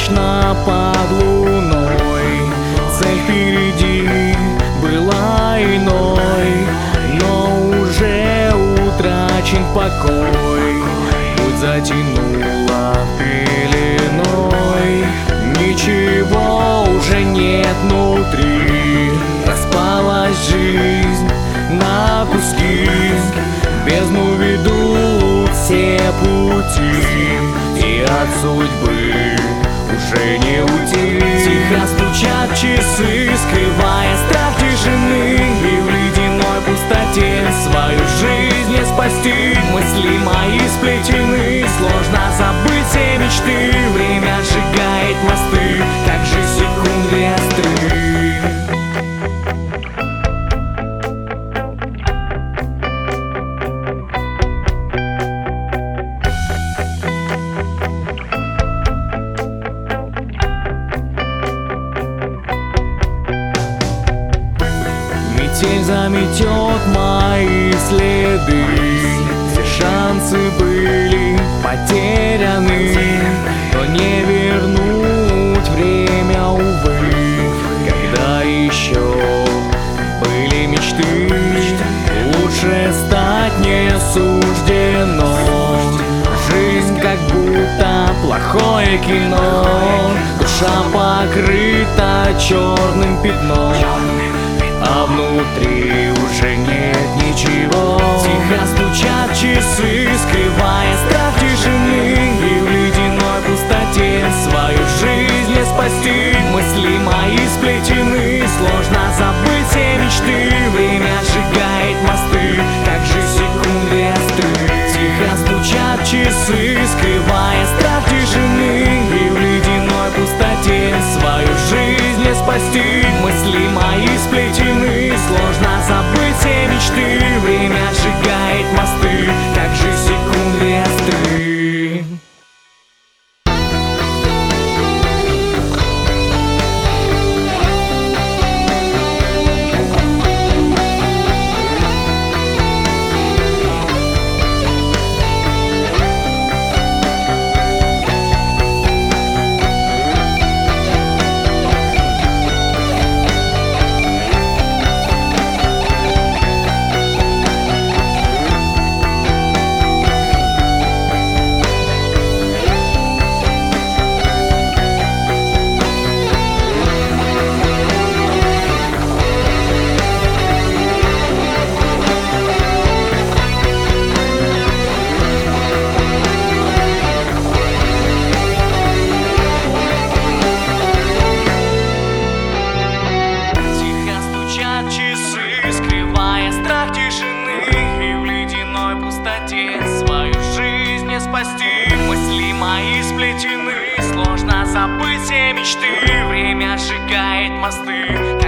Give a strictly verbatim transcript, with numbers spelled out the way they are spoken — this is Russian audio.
точно под луной. Цель впереди была иной, но уже утрачен покой. Путь затянула пеленой, ничего уже нет внутри. Распалась жизнь на куски, в бездну ведут все пути, и от судьбы уже не уйти. Тихо стучат часы, скрывая страх тишины, и в ледяной пустоте свою жизнь не спасти. Мысли мои сплетены, сложно забыть все мечты. Время сжигает мосты, как же секунды остры. Метель заметет мои следы, все шансы были потеряны, но не вернуть время, увы. Когда еще были мечты, лучше стать не суждено. Жизнь как будто плохое кино, душа покрыта черным пятном, а внутри уже нет ничего. Тихо стучат часы, скрывая страх тишины, и в ледяной пустоте свою жизнь не спасти. Мысли мои сплетены, сложно забыть все мечты. Время сжигает мосты, как же секунды остры. Тихо стучат часы, скрывая страх тишины, и в ледяной пустоте свою жизнь не спасти. Мысли мои сплетены, сложно забыть все мечты. Время сжигает мосты, как же секунды остры. Часы, скрывая страх тишины, и в ледяной пустоте свою жизнь не спасти. Мысли мои сплетены, сложно забыть все мечты. Время сжигает мосты.